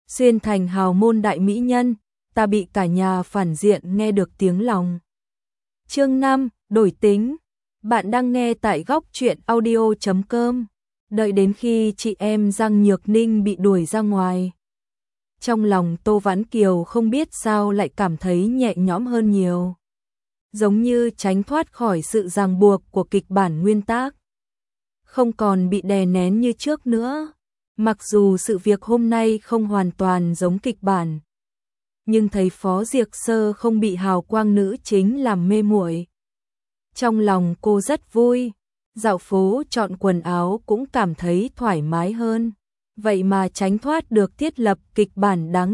xuyên thành hào môn đại mỹ nhân, ta bị cả nhà phản diện nghe được tiếng lòng. Chương 5, đổi tính. Bạn đang nghe tại góc truyện audio.com. Đợi đến khi chị em Giang Nhược Ninh bị đuổi ra ngoài, trong lòng Tô Vãn Kiều không biết sao lại cảm thấy nhẹ nhõm hơn nhiều. Giống như tránh thoát khỏi sự ràng buộc của kịch bản nguyên tác. Không còn bị đè nén như trước nữa. Mặc dù sự việc hôm nay không hoàn toàn giống kịch bản, nhưng thấy Phó Diệc Sơ không bị hào quang nữ chính làm mê muội, trong lòng cô rất vui. Dạo phố chọn quần áo cũng cảm thấy thoải mái hơn. Vậy mà tránh thoát được thiết lập kịch bản đáng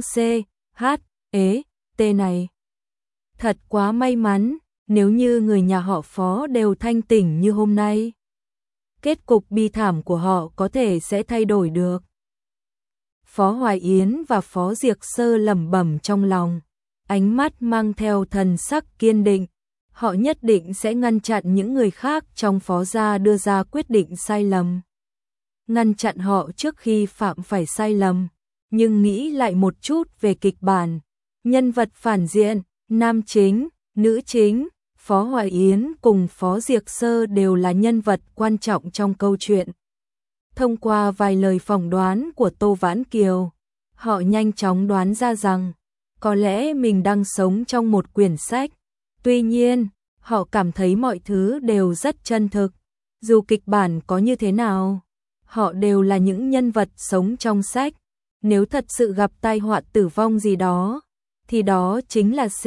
CHT này. Thật quá may mắn, nếu như người nhà họ Phó đều thanh tỉnh như hôm nay, kết cục bi thảm của họ có thể sẽ thay đổi được. Phó Hoài Yến và Phó Diệc Sơ lẩm bẩm trong lòng, ánh mắt mang theo thần sắc kiên định. Họ nhất định sẽ ngăn chặn những người khác trong Phó gia đưa ra quyết định sai lầm. Ngăn chặn họ trước khi phạm phải sai lầm. Nhưng nghĩ lại một chút về kịch bản, nhân vật phản diện, nam chính, nữ chính, Phó Hoài Yến cùng Phó Diệc Sơ đều là nhân vật quan trọng trong câu chuyện. Thông qua vài lời phỏng đoán của Tô Vãn Kiều, họ nhanh chóng đoán ra rằng có lẽ mình đang sống trong một quyển sách. Tuy nhiên, họ cảm thấy mọi thứ đều rất chân thực. Dù kịch bản có như thế nào, họ đều là những nhân vật sống trong sách. Nếu thật sự gặp tai họa tử vong gì đó, thì đó chính là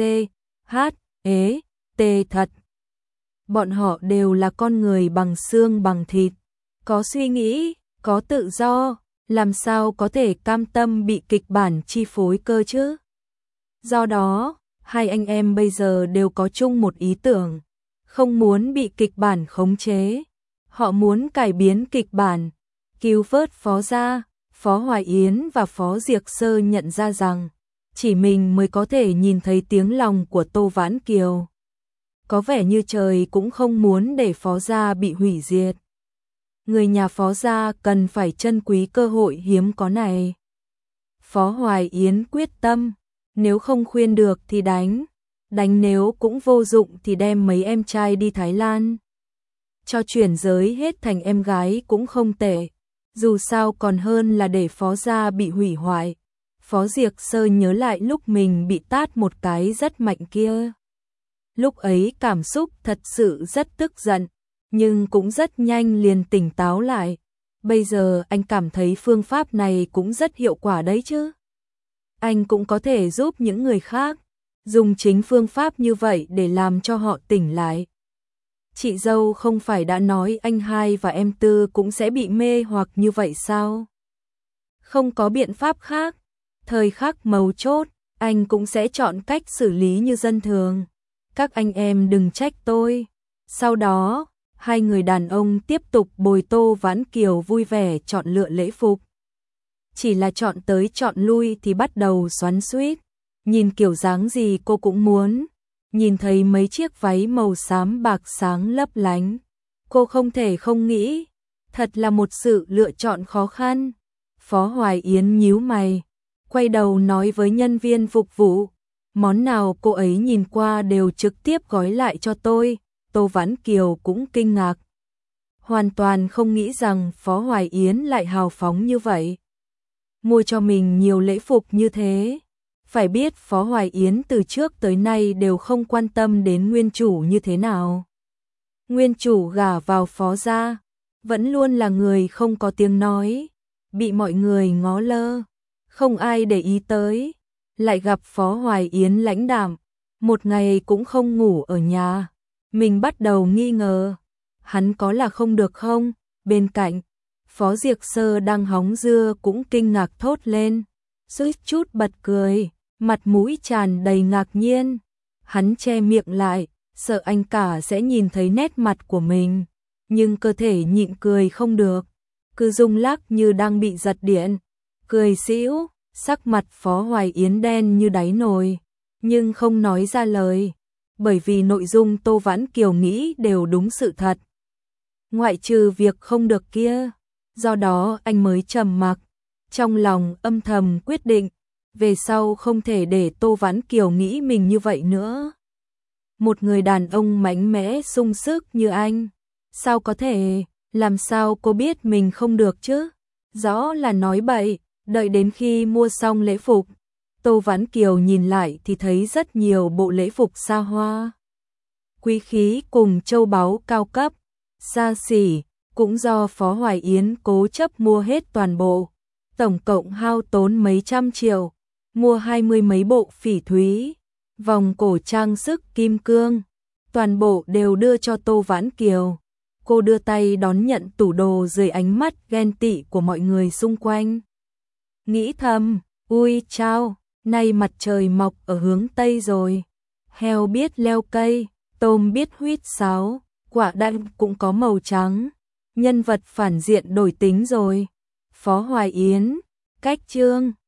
CHT thật. Bọn họ đều là con người bằng xương bằng thịt, có suy nghĩ, có tự do, làm sao có thể cam tâm bị kịch bản chi phối cơ chứ? Do đó, hai anh em bây giờ đều có chung một ý tưởng, không muốn bị kịch bản khống chế. Họ muốn cải biến kịch bản, cứu vớt Phó gia. Phó Hoài Yến và Phó Diệc Sơ nhận ra rằng chỉ mình mới có thể nhìn thấy tiếng lòng của Tô Vãn Kiều. Có vẻ như trời cũng không muốn để Phó gia bị hủy diệt. Người nhà Phó gia cần phải trân quý cơ hội hiếm có này. Phó Hoài Yến quyết tâm, nếu không khuyên được thì đánh nếu cũng vô dụng thì đem mấy em trai đi Thái Lan. Cho chuyển giới hết thành em gái cũng không tệ, dù sao còn hơn là để Phó gia bị hủy hoại. Phó Diệc Sơ nhớ lại lúc mình bị tát một cái rất mạnh kia. Lúc ấy cảm xúc thật sự rất tức giận, nhưng cũng rất nhanh liền tỉnh táo lại. Bây giờ anh cảm thấy phương pháp này cũng rất hiệu quả đấy chứ. Anh cũng có thể giúp những người khác dùng chính phương pháp như vậy để làm cho họ tỉnh lại. Chị dâu không phải đã nói anh hai và em Tư cũng sẽ bị mê hoặc như vậy sao? Không có biện pháp khác, thời khắc mấu chốt, anh cũng sẽ chọn cách xử lý như dân thường. Các anh em đừng trách tôi. Sau đó, hai người đàn ông tiếp tục bồi Tô Vãn Kiều vui vẻ chọn lựa lễ phục. Chỉ là chọn tới chọn lui thì bắt đầu xoắn xuýt. Nhìn kiểu dáng gì cô cũng muốn. Nhìn thấy mấy chiếc váy màu xám bạc sáng lấp lánh, cô không thể không nghĩ, thật là một sự lựa chọn khó khăn. Phó Hoài Yến nhíu mày, quay đầu nói với nhân viên phục vụ, món nào cô ấy nhìn qua đều trực tiếp gói lại cho tôi. Tô Vãn Kiều cũng kinh ngạc, hoàn toàn không nghĩ rằng Phó Hoài Yến lại hào phóng như vậy, mua cho mình nhiều lễ phục như thế. Phải biết Phó Hoài Yến từ trước tới nay đều không quan tâm đến nguyên chủ như thế nào. Nguyên chủ gả vào Phó gia, vẫn luôn là người không có tiếng nói, bị mọi người ngó lơ, không ai để ý tới. Lại gặp Phó Hoài Yến lãnh đạm, một ngày cũng không ngủ ở nhà. Mình bắt đầu nghi ngờ, hắn có là không được không? Bên cạnh, Phó Diệc Sơ đang hóng dưa cũng kinh ngạc thốt lên, suýt chút bật cười, mặt mũi tràn đầy ngạc nhiên. Hắn che miệng lại, sợ anh cả sẽ nhìn thấy nét mặt của mình, nhưng cơ thể nhịn cười không được, cứ rung lắc như đang bị giật điện, cười xĩu. Sắc mặt Phó Hoài Yến đen như đáy nồi, nhưng không nói ra lời, bởi vì nội dung Tô Vãn Kiều nghĩ đều đúng sự thật, ngoại trừ việc không được kia. Do đó anh mới trầm mặc, trong lòng âm thầm quyết định về sau không thể để Tô Vãn Kiều nghĩ mình như vậy nữa. Một người đàn ông mạnh mẽ sung sức như anh, sao có thể, làm sao cô biết mình không được chứ? Rõ là nói bậy. Đợi đến khi mua xong lễ phục, Tô Vãn Kiều nhìn lại thì thấy rất nhiều bộ lễ phục xa hoa, quý khí cùng châu báu cao cấp, xa xỉ, cũng do Phó Hoài Yến cố chấp mua hết toàn bộ. Tổng cộng hao tốn mấy trăm triệu, mua 20 mấy bộ phỉ thúy, vòng cổ trang sức kim cương, toàn bộ đều đưa cho Tô Vãn Kiều. Cô đưa tay đón nhận tủ đồ dưới ánh mắt ghen tị của mọi người xung quanh. Nghĩ thầm, ui chao, nay mặt trời mọc ở hướng Tây rồi. Heo biết leo cây, tôm biết huýt sáo, quả đạn cũng có màu trắng. Nhân vật phản diện đổi tính rồi. Phó Hoài Yến, cách chương